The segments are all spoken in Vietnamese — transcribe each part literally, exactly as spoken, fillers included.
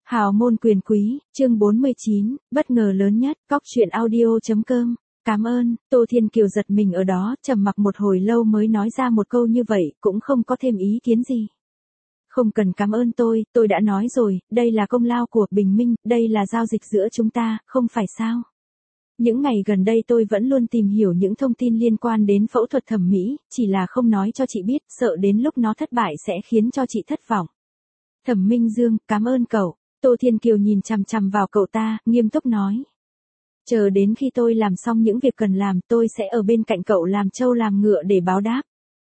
Hào môn quyền quý, chương bốn mươi chín, bất ngờ lớn nhất, cóc truyện audio.com. Cảm ơn, Tô Thiên Kiều giật mình ở đó, trầm mặc một hồi lâu mới nói ra một câu như vậy, cũng không có thêm ý kiến gì. Không cần cảm ơn tôi, tôi đã nói rồi, đây là công lao của Bình Minh, đây là giao dịch giữa chúng ta, không phải sao? Những ngày gần đây tôi vẫn luôn tìm hiểu những thông tin liên quan đến phẫu thuật thẩm mỹ, chỉ là không nói cho chị biết, sợ đến lúc nó thất bại sẽ khiến cho chị thất vọng. Thẩm Minh Dương, cảm ơn cậu. Tô Thiên Kiều nhìn chằm chằm vào cậu ta, nghiêm túc nói. Chờ đến khi tôi làm xong những việc cần làm, tôi sẽ ở bên cạnh cậu làm trâu làm ngựa để báo đáp.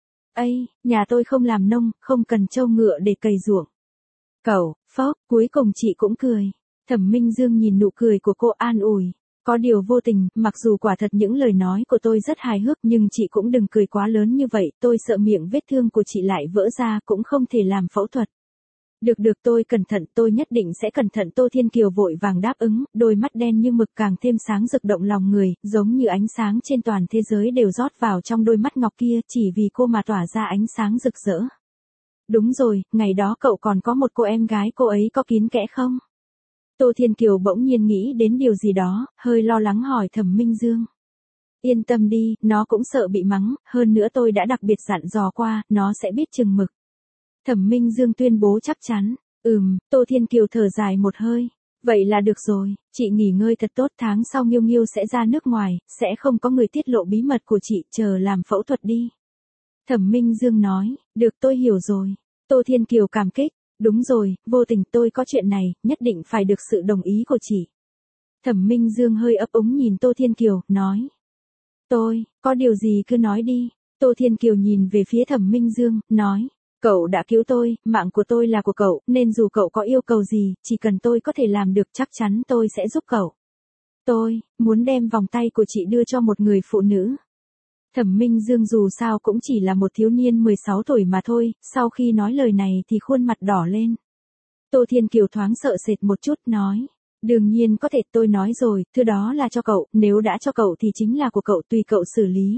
Ây, nhà tôi không làm nông, không cần trâu ngựa để cày ruộng. Cậu, phốc, cuối cùng chị cũng cười. Thẩm Minh Dương nhìn nụ cười của cô an ủi. Có điều vô tình, mặc dù quả thật những lời nói của tôi rất hài hước nhưng chị cũng đừng cười quá lớn như vậy, tôi sợ miệng vết thương của chị lại vỡ ra cũng không thể làm phẫu thuật. Được được tôi cẩn thận, tôi nhất định sẽ cẩn thận. Tô Thiên Kiều vội vàng đáp ứng, đôi mắt đen như mực càng thêm sáng rực động lòng người, giống như ánh sáng trên toàn thế giới đều rót vào trong đôi mắt ngọc kia, chỉ vì cô mà tỏa ra ánh sáng rực rỡ. Đúng rồi, ngày đó cậu còn có một cô em gái, cô ấy có kín kẽ không? Tô Thiên Kiều bỗng nhiên nghĩ đến điều gì đó, hơi lo lắng hỏi Thẩm Minh Dương. Yên tâm đi, nó cũng sợ bị mắng, hơn nữa tôi đã đặc biệt dặn dò qua, nó sẽ biết chừng mực. Thẩm Minh Dương tuyên bố chắc chắn. Ừm, Tô Thiên Kiều thở dài một hơi. Vậy là được rồi, chị nghỉ ngơi thật tốt, tháng sau Nghiêu Nghiêu sẽ ra nước ngoài, sẽ không có người tiết lộ bí mật của chị, chờ làm phẫu thuật đi. Thẩm Minh Dương nói, được tôi hiểu rồi. Tô Thiên Kiều cảm kích, đúng rồi, vô tình tôi có chuyện này, nhất định phải được sự đồng ý của chị. Thẩm Minh Dương hơi ấp úng nhìn Tô Thiên Kiều, nói. Tôi, có điều gì cứ nói đi. Tô Thiên Kiều nhìn về phía Thẩm Minh Dương, nói. Cậu đã cứu tôi, mạng của tôi là của cậu, nên dù cậu có yêu cầu gì, chỉ cần tôi có thể làm được chắc chắn tôi sẽ giúp cậu. Tôi, muốn đem vòng tay của chị đưa cho một người phụ nữ. Thẩm Minh Dương dù sao cũng chỉ là một thiếu niên mười sáu tuổi mà thôi, sau khi nói lời này thì khuôn mặt đỏ lên. Tô Thiên Kiều thoáng sợ sệt một chút, nói. Đương nhiên có thể, tôi nói rồi, thứ đó là cho cậu, nếu đã cho cậu thì chính là của cậu, tùy cậu xử lý.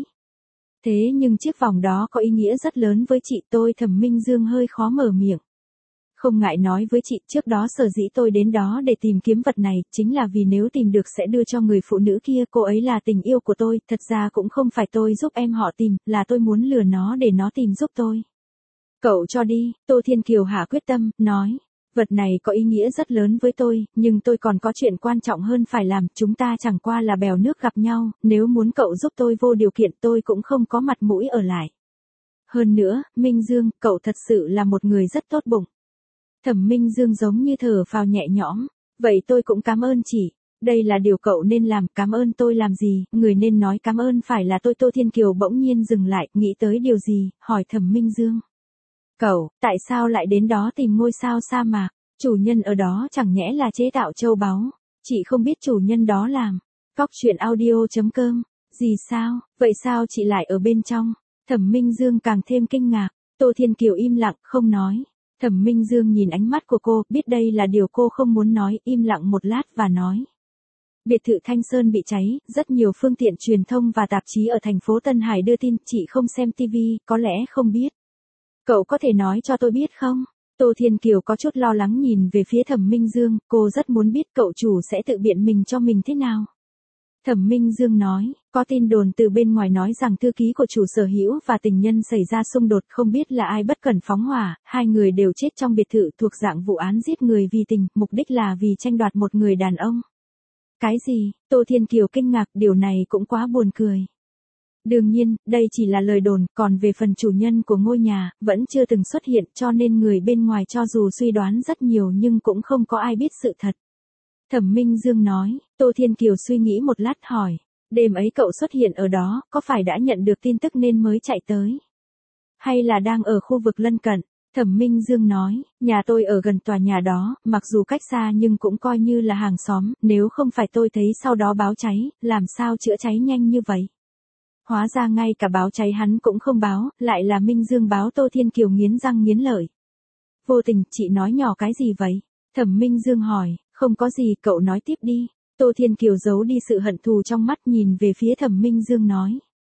Thế nhưng chiếc vòng đó có ý nghĩa rất lớn với chị. Tôi Thẩm Minh Dương hơi khó mở miệng. Không ngại nói với chị, trước đó sở dĩ tôi đến đó để tìm kiếm vật này, chính là vì nếu tìm được sẽ đưa cho người phụ nữ kia, cô ấy là tình yêu của tôi, thật ra cũng không phải tôi giúp em họ tìm, là tôi muốn lừa nó để nó tìm giúp tôi. Cậu cho đi, Tô Thiên Kiều hạ quyết tâm, nói. Vật này có ý nghĩa rất lớn với tôi, nhưng tôi còn có chuyện quan trọng hơn phải làm, chúng ta chẳng qua là bèo nước gặp nhau, nếu muốn cậu giúp tôi vô điều kiện tôi cũng không có mặt mũi ở lại. Hơn nữa, Minh Dương, cậu thật sự là một người rất tốt bụng. Thẩm Minh Dương giống như thở phào nhẹ nhõm, vậy tôi cũng cảm ơn chị, đây là điều cậu nên làm, cảm ơn tôi làm gì, người nên nói cảm ơn phải là tôi. Tô Thiên Kiều bỗng nhiên dừng lại, nghĩ tới điều gì, hỏi Thẩm Minh Dương. Cậu, tại sao lại đến đó tìm ngôi sao sa mạc? Chủ nhân ở đó chẳng nhẽ là chế tạo châu báu? Chị không biết chủ nhân đó làm. Cóc truyện audio.com. Gì sao? Vậy sao chị lại ở bên trong? Thẩm Minh Dương càng thêm kinh ngạc. Tô Thiên Kiều im lặng, không nói. Thẩm Minh Dương nhìn ánh mắt của cô, biết đây là điều cô không muốn nói, im lặng một lát và nói. Biệt thự Thanh Sơn bị cháy, rất nhiều phương tiện truyền thông và tạp chí ở thành phố Tân Hải đưa tin, chị không xem ti vi, có lẽ không biết. Cậu có thể nói cho tôi biết không? Tô Thiên Kiều có chút lo lắng nhìn về phía Thẩm Minh Dương, cô rất muốn biết cậu chủ sẽ tự biện mình cho mình thế nào. Thẩm Minh Dương nói, có tin đồn từ bên ngoài nói rằng thư ký của chủ sở hữu và tình nhân xảy ra xung đột, không biết là ai bất cẩn phóng hỏa, hai người đều chết trong biệt thự thuộc dạng vụ án giết người vì tình, mục đích là vì tranh đoạt một người đàn ông. Cái gì? Tô Thiên Kiều kinh ngạc, điều này cũng quá buồn cười. Đương nhiên, đây chỉ là lời đồn, còn về phần chủ nhân của ngôi nhà, vẫn chưa từng xuất hiện, cho nên người bên ngoài cho dù suy đoán rất nhiều nhưng cũng không có ai biết sự thật. Thẩm Minh Dương nói. Tô Thiên Kiều suy nghĩ một lát hỏi. Đêm ấy cậu xuất hiện ở đó, có phải đã nhận được tin tức nên mới chạy tới? Hay là đang ở khu vực lân cận? Thẩm Minh Dương nói, nhà tôi ở gần tòa nhà đó, mặc dù cách xa nhưng cũng coi như là hàng xóm, nếu không phải tôi thấy sau đó báo cháy, làm sao chữa cháy nhanh như vậy? Hóa ra ngay cả báo cháy hắn cũng không báo, lại là Minh Dương báo. Tô Thiên Kiều nghiến răng nghiến lợi. Vô tình, chị nói nhỏ cái gì vậy? Thẩm Minh Dương hỏi, không có gì, cậu nói tiếp đi. Tô Thiên Kiều giấu đi sự hận thù trong mắt, nhìn về phía Thẩm Minh Dương nói.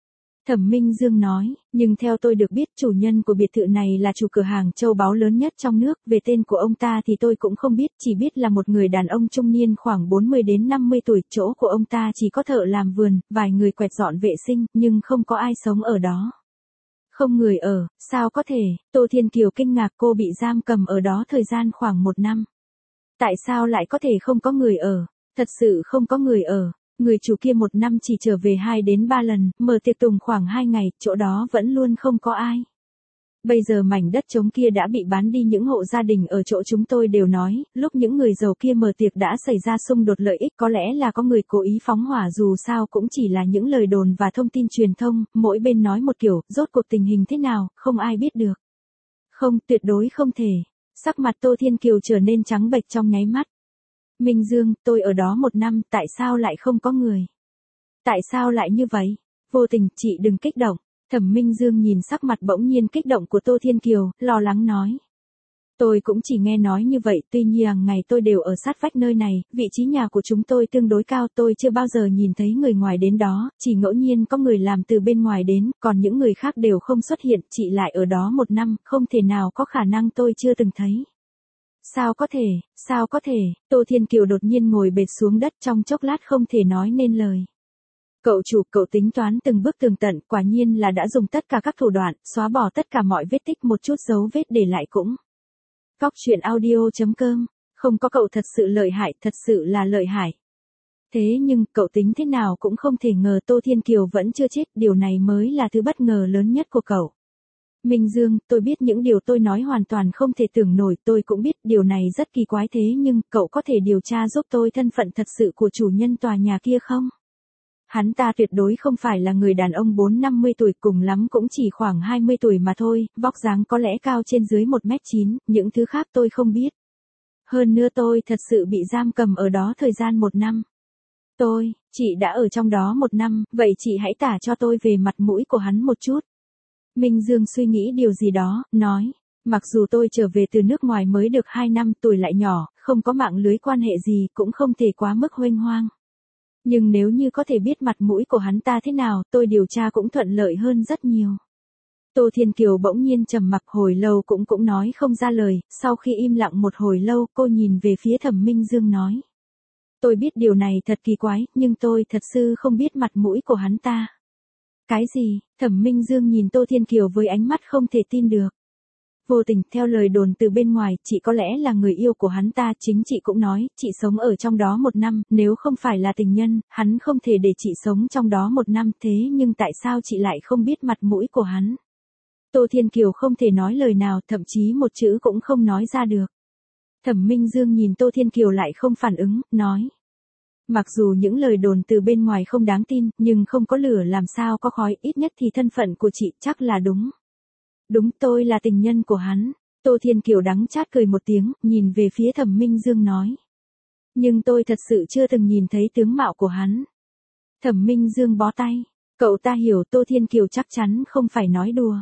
Thẩm Minh Dương nói, nhưng theo tôi được biết chủ nhân của biệt thự này là chủ cửa hàng châu báu lớn nhất trong nước, về tên của ông ta thì tôi cũng không biết, chỉ biết là một người đàn ông trung niên khoảng bốn mươi đến năm mươi tuổi, chỗ của ông ta chỉ có thợ làm vườn, vài người quẹt dọn vệ sinh, nhưng không có ai sống ở đó. Không người ở, sao có thể? Tô Thiên Kiều kinh ngạc, cô bị giam cầm ở đó thời gian khoảng một năm. Tại sao lại có thể không có người ở? Thật sự không có người ở. Người chủ kia một năm chỉ trở về hai đến ba lần, mở tiệc tùng khoảng hai ngày, chỗ đó vẫn luôn không có ai. Bây giờ mảnh đất trống kia đã bị bán đi, những hộ gia đình ở chỗ chúng tôi đều nói, lúc những người giàu kia mở tiệc đã xảy ra xung đột lợi ích, có lẽ là có người cố ý phóng hỏa, dù sao cũng chỉ là những lời đồn và thông tin truyền thông, mỗi bên nói một kiểu, rốt cuộc tình hình thế nào, không ai biết được. Không, tuyệt đối không thể. Sắc mặt Tô Thiên Kiều trở nên trắng bệch trong nháy mắt. Minh Dương, tôi ở đó một năm, tại sao lại không có người? Tại sao lại như vậy? Vô Tình, chị đừng kích động. Thẩm Minh Dương nhìn sắc mặt bỗng nhiên kích động của Tô Thiên Kiều, lo lắng nói. Tôi cũng chỉ nghe nói như vậy, tuy nhiên hàng ngày tôi đều ở sát vách nơi này, vị trí nhà của chúng tôi tương đối cao, tôi chưa bao giờ nhìn thấy người ngoài đến đó, chỉ ngẫu nhiên có người làm từ bên ngoài đến, còn những người khác đều không xuất hiện, chị lại ở đó một năm, không thể nào có khả năng tôi chưa từng thấy. Sao có thể, sao có thể, Tô Thiên Kiều đột nhiên ngồi bệt xuống đất trong chốc lát không thể nói nên lời. Cậu chủ, cậu tính toán từng bước tường tận, quả nhiên là đã dùng tất cả các thủ đoạn, xóa bỏ tất cả mọi vết tích, một chút dấu vết để lại cũng. Cóc truyện audio chấm com, không có cậu thật sự lợi hại, thật sự là lợi hại. Thế nhưng, cậu tính thế nào cũng không thể ngờ Tô Thiên Kiều vẫn chưa chết, điều này mới là thứ bất ngờ lớn nhất của cậu. Minh Dương, tôi biết những điều tôi nói hoàn toàn không thể tưởng nổi, tôi cũng biết điều này rất kỳ quái, thế nhưng, cậu có thể điều tra giúp tôi thân phận thật sự của chủ nhân tòa nhà kia không? Hắn ta tuyệt đối không phải là người đàn ông bốn năm mươi tuổi, cùng lắm cũng chỉ khoảng hai mươi tuổi mà thôi, vóc dáng có lẽ cao trên dưới một mét chín, những thứ khác tôi không biết. Hơn nữa tôi thật sự bị giam cầm ở đó thời gian một năm. Tôi, chị đã ở trong đó một năm, vậy chị hãy tả cho tôi về mặt mũi của hắn một chút. Minh Dương suy nghĩ điều gì đó, nói, mặc dù tôi trở về từ nước ngoài mới được hai năm, tuổi lại nhỏ, không có mạng lưới quan hệ gì, cũng không thể quá mức huênh hoang. Nhưng nếu như có thể biết mặt mũi của hắn ta thế nào, tôi điều tra cũng thuận lợi hơn rất nhiều. Tô Thiên Kiều bỗng nhiên trầm mặc hồi lâu cũng cũng nói không ra lời, sau khi im lặng một hồi lâu, cô nhìn về phía Thẩm Minh Dương nói. Tôi biết điều này thật kỳ quái, nhưng tôi thật sự không biết mặt mũi của hắn ta. Cái gì? Thẩm Minh Dương nhìn Tô Thiên Kiều với ánh mắt không thể tin được. Vô Tình, theo lời đồn từ bên ngoài, chị có lẽ là người yêu của hắn ta, chính chị cũng nói, chị sống ở trong đó một năm, nếu không phải là tình nhân, hắn không thể để chị sống trong đó một năm, thế nhưng tại sao chị lại không biết mặt mũi của hắn? Tô Thiên Kiều không thể nói lời nào, thậm chí một chữ cũng không nói ra được. Thẩm Minh Dương nhìn Tô Thiên Kiều lại không phản ứng, nói. Mặc dù những lời đồn từ bên ngoài không đáng tin, nhưng không có lửa làm sao có khói, ít nhất thì thân phận của chị chắc là đúng. Đúng, tôi là tình nhân của hắn. Tô Thiên Kiều đắng chát cười một tiếng, nhìn về phía Thẩm Minh Dương nói. Nhưng tôi thật sự chưa từng nhìn thấy tướng mạo của hắn. Thẩm Minh Dương bó tay. Cậu ta hiểu Tô Thiên Kiều chắc chắn không phải nói đùa.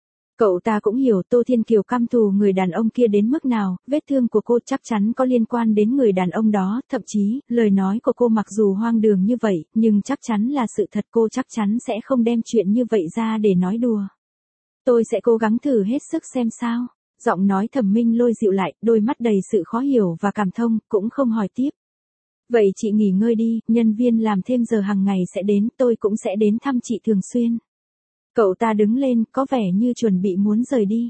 Cậu ta cũng hiểu Tô Thiên Kiều căm thù người đàn ông kia đến mức nào, vết thương của cô chắc chắn có liên quan đến người đàn ông đó, thậm chí, lời nói của cô mặc dù hoang đường như vậy, nhưng chắc chắn là sự thật, cô chắc chắn sẽ không đem chuyện như vậy ra để nói đùa. Tôi sẽ cố gắng thử hết sức xem sao. Giọng nói Thẩm Minh Lôi dịu lại, đôi mắt đầy sự khó hiểu và cảm thông, cũng không hỏi tiếp. Vậy chị nghỉ ngơi đi, nhân viên làm thêm giờ hàng ngày sẽ đến, tôi cũng sẽ đến thăm chị thường xuyên. Cậu ta đứng lên, có vẻ như chuẩn bị muốn rời đi.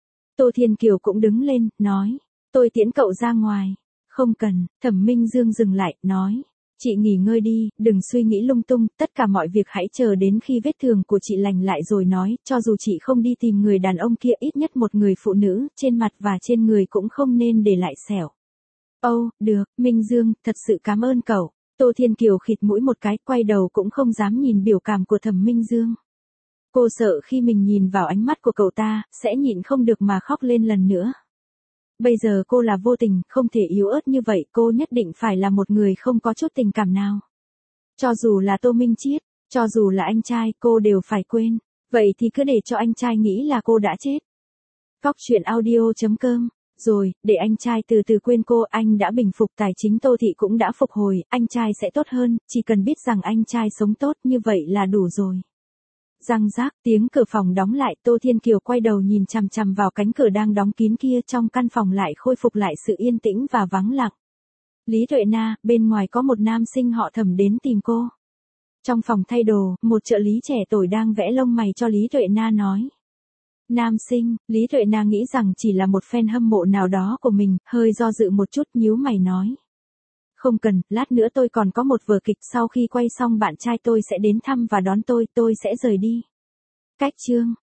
Tô Thiên Kiều cũng đứng lên, nói. Tôi tiễn cậu ra ngoài. Không cần, Thẩm Minh Dương dừng lại, nói. Chị nghỉ ngơi đi, đừng suy nghĩ lung tung, tất cả mọi việc hãy chờ đến khi vết thương của chị lành lại rồi nói, cho dù chị không đi tìm người đàn ông kia, ít nhất một người phụ nữ, trên mặt và trên người cũng không nên để lại sẹo. Âu, oh, được, Minh Dương, thật sự cảm ơn cậu. Tô Thiên Kiều khịt mũi một cái, quay đầu cũng không dám nhìn biểu cảm của Thẩm Minh Dương. Cô sợ khi mình nhìn vào ánh mắt của cậu ta, sẽ nhịn không được mà khóc lên lần nữa. Bây giờ cô là Vô Tình, không thể yếu ớt như vậy, cô nhất định phải là một người không có chút tình cảm nào. Cho dù là Tô Minh Chiết, cho dù là anh trai, cô đều phải quên. Vậy thì cứ để cho anh trai nghĩ là cô đã chết. Cóc truyện audio chấm com. Rồi, để anh trai từ từ quên cô, anh đã bình phục, tài chính Tô Thị cũng đã phục hồi, anh trai sẽ tốt hơn, chỉ cần biết rằng anh trai sống tốt như vậy là đủ rồi. Răng rác, tiếng cửa phòng đóng lại, Tô Thiên Kiều quay đầu nhìn chằm chằm vào cánh cửa đang đóng kín kia, trong căn phòng lại khôi phục lại sự yên tĩnh và vắng lặng. Lý Tuệ Na, bên ngoài có một nam sinh họ Thẩm đến tìm cô. Trong phòng thay đồ, một trợ lý trẻ tuổi đang vẽ lông mày cho Lý Tuệ Na nói. Nam sinh, Lý Tuệ Na nghĩ rằng chỉ là một fan hâm mộ nào đó của mình, hơi do dự một chút, nhíu mày nói. Không cần, lát nữa tôi còn có một vở kịch, sau khi quay xong bạn trai tôi sẽ đến thăm và đón tôi, tôi sẽ rời đi. Cách chương.